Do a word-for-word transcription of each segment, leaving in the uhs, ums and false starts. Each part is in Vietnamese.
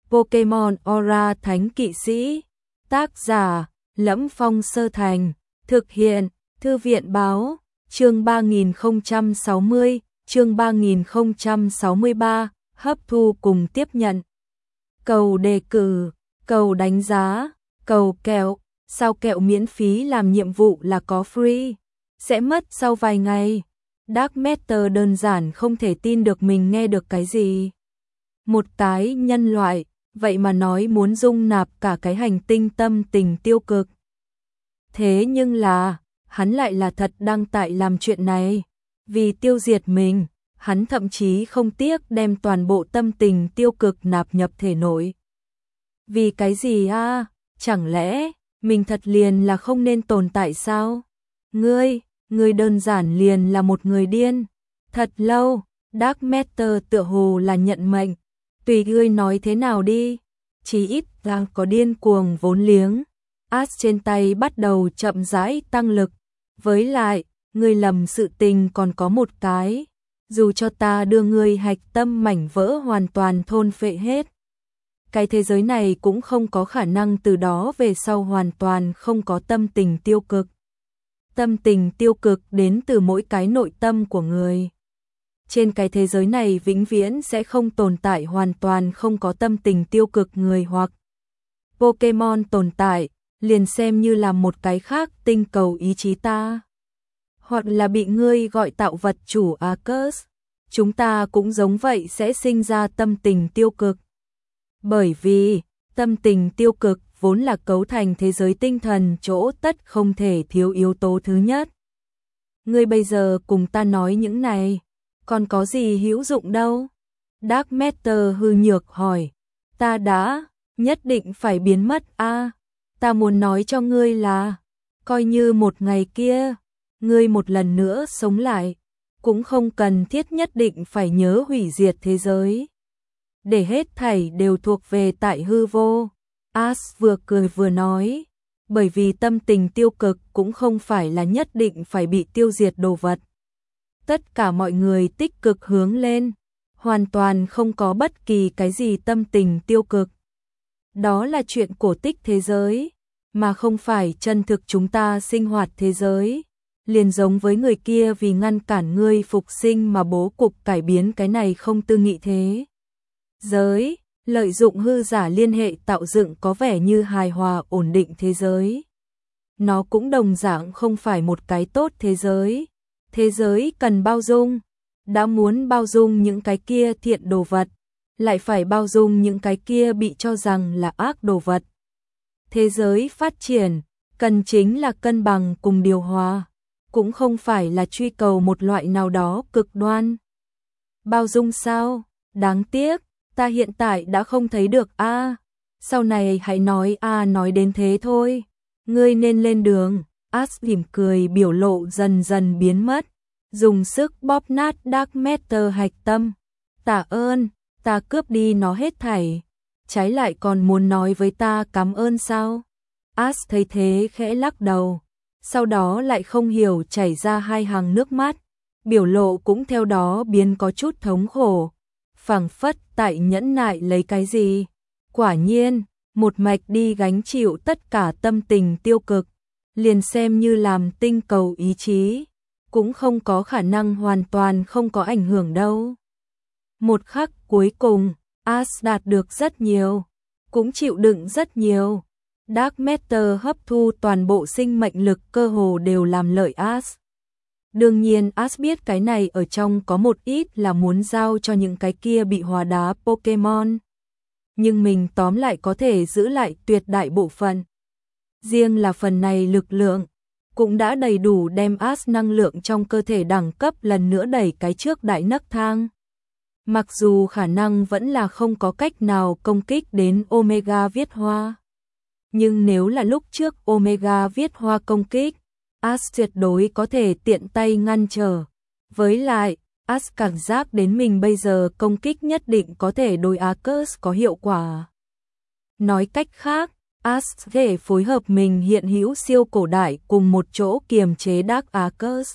Pokemon Aura Thánh Kỵ Sĩ. Tác giả: Lẫm Phong Sơ Thành. Thực hiện: Thư viện báo. Chương ba nghìn không trăm sáu mươi, chương ba nghìn không trăm sáu mươi ba, hấp thu cùng tiếp nhận. Cầu đề cử, cầu đánh giá, cầu kẹo, sao kẹo miễn phí làm nhiệm vụ là có free, sẽ mất sau vài ngày. Dark Matter đơn giản không thể tin được mình nghe được cái gì. Một cái nhân loại, vậy mà nói muốn dung nạp cả cái hành tinh tâm tình tiêu cực. Thế nhưng là, hắn lại là thật đang tại làm chuyện này. Vì tiêu diệt mình, hắn thậm chí không tiếc đem toàn bộ tâm tình tiêu cực nạp nhập thể nội. Vì cái gì a? À? Chẳng lẽ, mình thật liền là không nên tồn tại sao? Ngươi, ngươi đơn giản liền là một người điên. Thật lâu, Dark Matter tựa hồ là nhận mệnh. Tùy ngươi nói thế nào đi, chí ít là có điên cuồng vốn liếng. Ash trên tay bắt đầu chậm rãi tăng lực. Với lại, ngươi lầm sự tình còn có một cái. Dù cho ta đưa ngươi hạch tâm mảnh vỡ hoàn toàn thôn phệ hết, cái thế giới này cũng không có khả năng từ đó về sau hoàn toàn không có tâm tình tiêu cực. Tâm tình tiêu cực đến từ mỗi cái nội tâm của người. Trên cái thế giới này vĩnh viễn sẽ không tồn tại hoàn toàn không có tâm tình tiêu cực người hoặc Pokemon tồn tại, liền xem như là một cái khác tinh cầu ý chí ta. Hoặc là bị ngươi gọi tạo vật chủ Arceus, chúng ta cũng giống vậy sẽ sinh ra tâm tình tiêu cực. Bởi vì, tâm tình tiêu cực vốn là cấu thành thế giới tinh thần chỗ tất không thể thiếu yếu tố thứ nhất. Ngươi bây giờ cùng ta nói những này, còn có gì hữu dụng đâu? Dark Matter hư nhược hỏi. Ta đã, nhất định phải biến mất a. À, ta muốn nói cho ngươi là, coi như một ngày kia, ngươi một lần nữa sống lại, cũng không cần thiết nhất định phải nhớ hủy diệt thế giới. Để hết thảy đều thuộc về tại hư vô. Ash vừa cười vừa nói, bởi vì tâm tình tiêu cực cũng không phải là nhất định phải bị tiêu diệt đồ vật. Tất cả mọi người tích cực hướng lên, hoàn toàn không có bất kỳ cái gì tâm tình tiêu cực. Đó là chuyện cổ tích thế giới, mà không phải chân thực chúng ta sinh hoạt thế giới. Liền giống với người kia vì ngăn cản ngươi phục sinh mà bố cục cải biến cái này không tư nghị thế giới, lợi dụng hư giả liên hệ tạo dựng có vẻ như hài hòa ổn định thế giới. Nó cũng đồng dạng không phải một cái tốt thế giới. Thế giới cần bao dung, đã muốn bao dung những cái kia thiện đồ vật, lại phải bao dung những cái kia bị cho rằng là ác đồ vật. Thế giới phát triển, cần chính là cân bằng cùng điều hòa, cũng không phải là truy cầu một loại nào đó cực đoan. Bao dung sao? Đáng tiếc, ta hiện tại đã không thấy được a. À, sau này hãy nói a à, nói đến thế thôi. Ngươi nên lên đường. Ash mỉm cười biểu lộ dần dần biến mất, dùng sức bóp nát Dark Matter hạch tâm. Tạ ơn, ta cướp đi nó hết thảy, trái lại còn muốn nói với ta cảm ơn sao? Ash thấy thế khẽ lắc đầu, sau đó lại không hiểu chảy ra hai hàng nước mắt, biểu lộ cũng theo đó biến có chút thống khổ, phảng phất tại nhẫn nại lấy cái gì. Quả nhiên, một mạch đi gánh chịu tất cả tâm tình tiêu cực, liền xem như làm tinh cầu ý chí, cũng không có khả năng hoàn toàn không có ảnh hưởng đâu. Một khắc cuối cùng, Ash đạt được rất nhiều, cũng chịu đựng rất nhiều. Dark Matter hấp thu toàn bộ sinh mệnh lực cơ hồ đều làm lợi Ash. Đương nhiên Ash biết cái này ở trong có một ít là muốn giao cho những cái kia bị hóa đá Pokemon. Nhưng mình tóm lại có thể giữ lại tuyệt đại bộ phận. Riêng là phần này lực lượng, cũng đã đầy đủ đem Ash năng lượng trong cơ thể đẳng cấp lần nữa đẩy cái trước đại nấc thang. Mặc dù khả năng vẫn là không có cách nào công kích đến Omega viết hoa. Nhưng nếu là lúc trước Omega viết hoa công kích, Ash tuyệt đối có thể tiện tay ngăn trở. Với lại, Ash cảm giác đến mình bây giờ công kích nhất định có thể đối Arceus có hiệu quả. Nói cách khác, Ash có thể phối hợp mình hiện hữu siêu cổ đại cùng một chỗ kiềm chế Dark Arceus.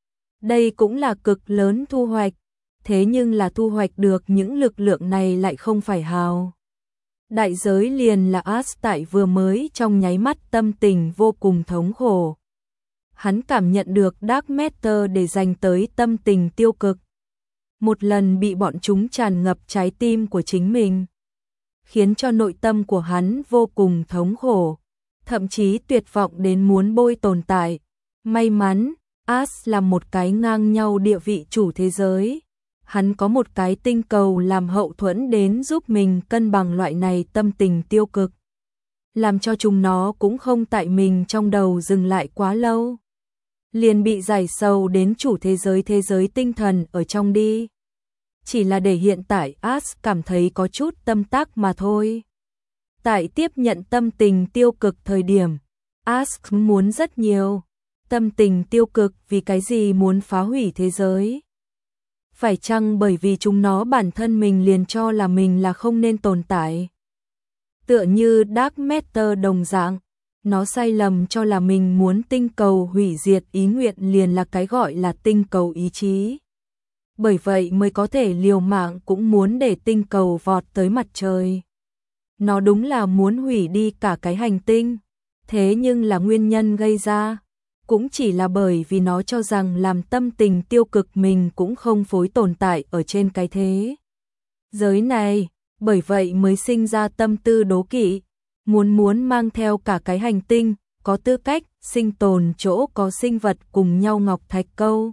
Đây cũng là cực lớn thu hoạch, thế nhưng là thu hoạch được những lực lượng này lại không phải hào. Đại giới liền là As tại vừa mới trong nháy mắt tâm tình vô cùng thống khổ. Hắn cảm nhận được Dark Matter để dành tới tâm tình tiêu cực. Một lần bị bọn chúng tràn ngập trái tim của chính mình, khiến cho nội tâm của hắn vô cùng thống khổ, thậm chí tuyệt vọng đến muốn bôi tồn tại. May mắn, As là một cái ngang nhau địa vị chủ thế giới. Hắn có một cái tinh cầu làm hậu thuẫn đến giúp mình cân bằng loại này tâm tình tiêu cực, làm cho chúng nó cũng không tại mình trong đầu dừng lại quá lâu, liền bị giải sâu đến chủ thế giới thế giới tinh thần ở trong đi. Chỉ là để hiện tại As cảm thấy có chút tâm tác mà thôi. Tại tiếp nhận tâm tình tiêu cực thời điểm, As muốn rất nhiều. Tâm tình tiêu cực vì cái gì muốn phá hủy thế giới? Phải chăng bởi vì chúng nó bản thân mình liền cho là mình là không nên tồn tại? Tựa như Dark Matter đồng dạng, nó sai lầm cho là mình muốn tinh cầu hủy diệt, ý nguyện liền là cái gọi là tinh cầu ý chí. Bởi vậy mới có thể liều mạng cũng muốn để tinh cầu vọt tới mặt trời. Nó đúng là muốn hủy đi cả cái hành tinh, thế nhưng là nguyên nhân gây ra cũng chỉ là bởi vì nó cho rằng làm tâm tình tiêu cực mình cũng không phối tồn tại ở trên cái thế giới này, bởi vậy mới sinh ra tâm tư đố kỵ, muốn muốn mang theo cả cái hành tinh, có tư cách sinh tồn chỗ có sinh vật cùng nhau ngọc thạch câu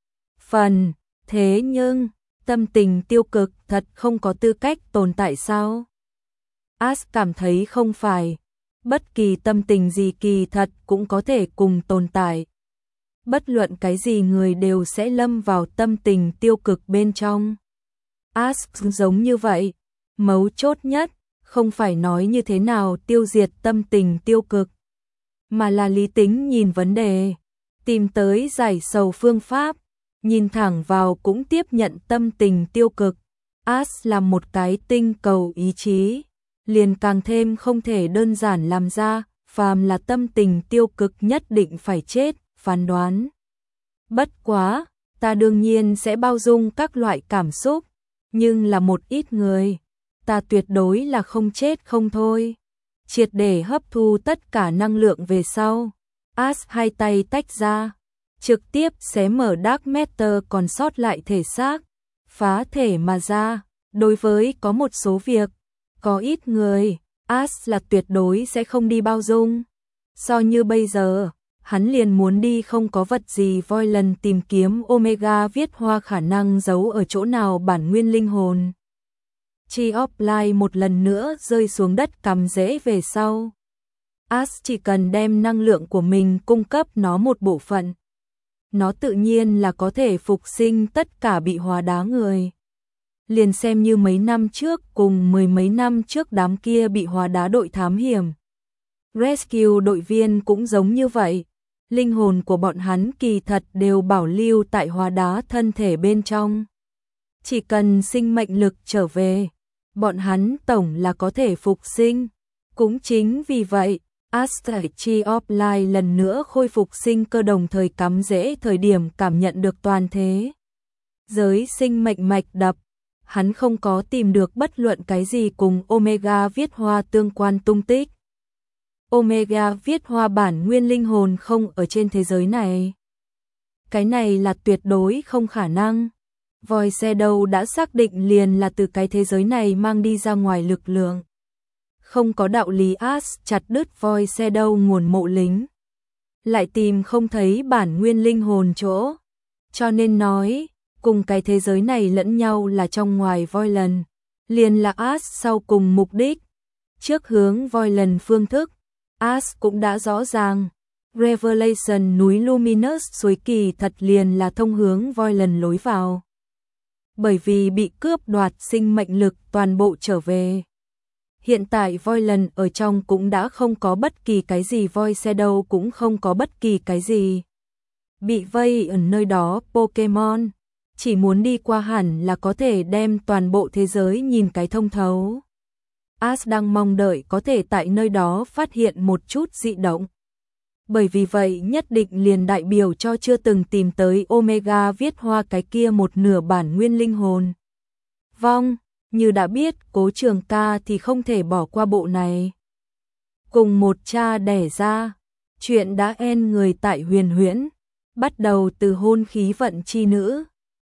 phần. Thế nhưng, tâm tình tiêu cực thật không có tư cách tồn tại sao? As cảm thấy không phải. Bất kỳ tâm tình gì kỳ thật cũng có thể cùng tồn tại. Bất luận cái gì người đều sẽ lâm vào tâm tình tiêu cực bên trong. As giống như vậy. Mấu chốt nhất, không phải nói như thế nào tiêu diệt tâm tình tiêu cực, mà là lý tính nhìn vấn đề, tìm tới giải sầu phương pháp, nhìn thẳng vào cũng tiếp nhận tâm tình tiêu cực. As là một cái tinh cầu ý chí, liền càng thêm không thể đơn giản làm ra, phàm là tâm tình tiêu cực nhất định phải chết, phán đoán. Bất quá, ta đương nhiên sẽ bao dung các loại cảm xúc, nhưng là một ít người, ta tuyệt đối là không chết không thôi. Triệt để hấp thu tất cả năng lượng về sau, As hai tay tách ra, trực tiếp xé mở Dark Matter còn sót lại thể xác, phá thể mà ra. Đối với có một số việc, có ít người, As là tuyệt đối sẽ không đi bao dung. So như bây giờ, hắn liền muốn đi không có vật gì voi lần tìm kiếm Omega viết hoa khả năng giấu ở chỗ nào bản nguyên linh hồn. Chi of Life một lần nữa rơi xuống đất cắm rễ về sau. As chỉ cần đem năng lượng của mình cung cấp nó một bộ phận, nó tự nhiên là có thể phục sinh tất cả bị hóa đá người. Liền xem như mấy năm trước cùng mười mấy năm trước đám kia bị hóa đá đội thám hiểm Rescue đội viên cũng giống như vậy. Linh hồn của bọn hắn kỳ thật đều bảo lưu tại hóa đá thân thể bên trong. Chỉ cần sinh mệnh lực trở về, bọn hắn tổng là có thể phục sinh. Cũng chính vì vậy, Astral Chi of Life lần nữa khôi phục sinh cơ, đồng thời cắm rễ thời điểm cảm nhận được toàn thế giới sinh mệnh mạch đập. Hắn không có tìm được bất luận cái gì cùng Omega viết hoa tương quan tung tích. Omega viết hoa bản nguyên linh hồn không ở trên thế giới này. Cái này là tuyệt đối không khả năng. Void Shadow đã xác định liền là từ cái thế giới này mang đi ra ngoài lực lượng. Không có đạo lý As chặt đứt Void Shadow nguồn mộ lính, lại tìm không thấy bản nguyên linh hồn chỗ. Cho nên nói, cùng cái thế giới này lẫn nhau là trong ngoài Voidland, liền là As sau cùng mục đích. Trước hướng Voidland phương thức, As cũng đã rõ ràng. Revelation núi Luminous suối kỳ thật liền là thông hướng Voidland lối vào. Bởi vì bị cướp đoạt sinh mệnh lực toàn bộ trở về. Hiện tại Voidland ở trong cũng đã không có bất kỳ cái gì, Void Shadow cũng không có bất kỳ cái gì. Bị vây ở nơi đó Pokemon, chỉ muốn đi qua hẳn là có thể đem toàn bộ thế giới nhìn cái thông thấu. As đang mong đợi có thể tại nơi đó phát hiện một chút dị động. Bởi vì vậy nhất định liền đại biểu cho chưa từng tìm tới Omega viết hoa cái kia một nửa bản nguyên linh hồn. Vong, như đã biết Cố Trường Ca thì không thể bỏ qua bộ này. Cùng một cha đẻ ra, chuyện đã en người tại Huyền Huyễn, bắt đầu từ hôn khí vận chi nữ,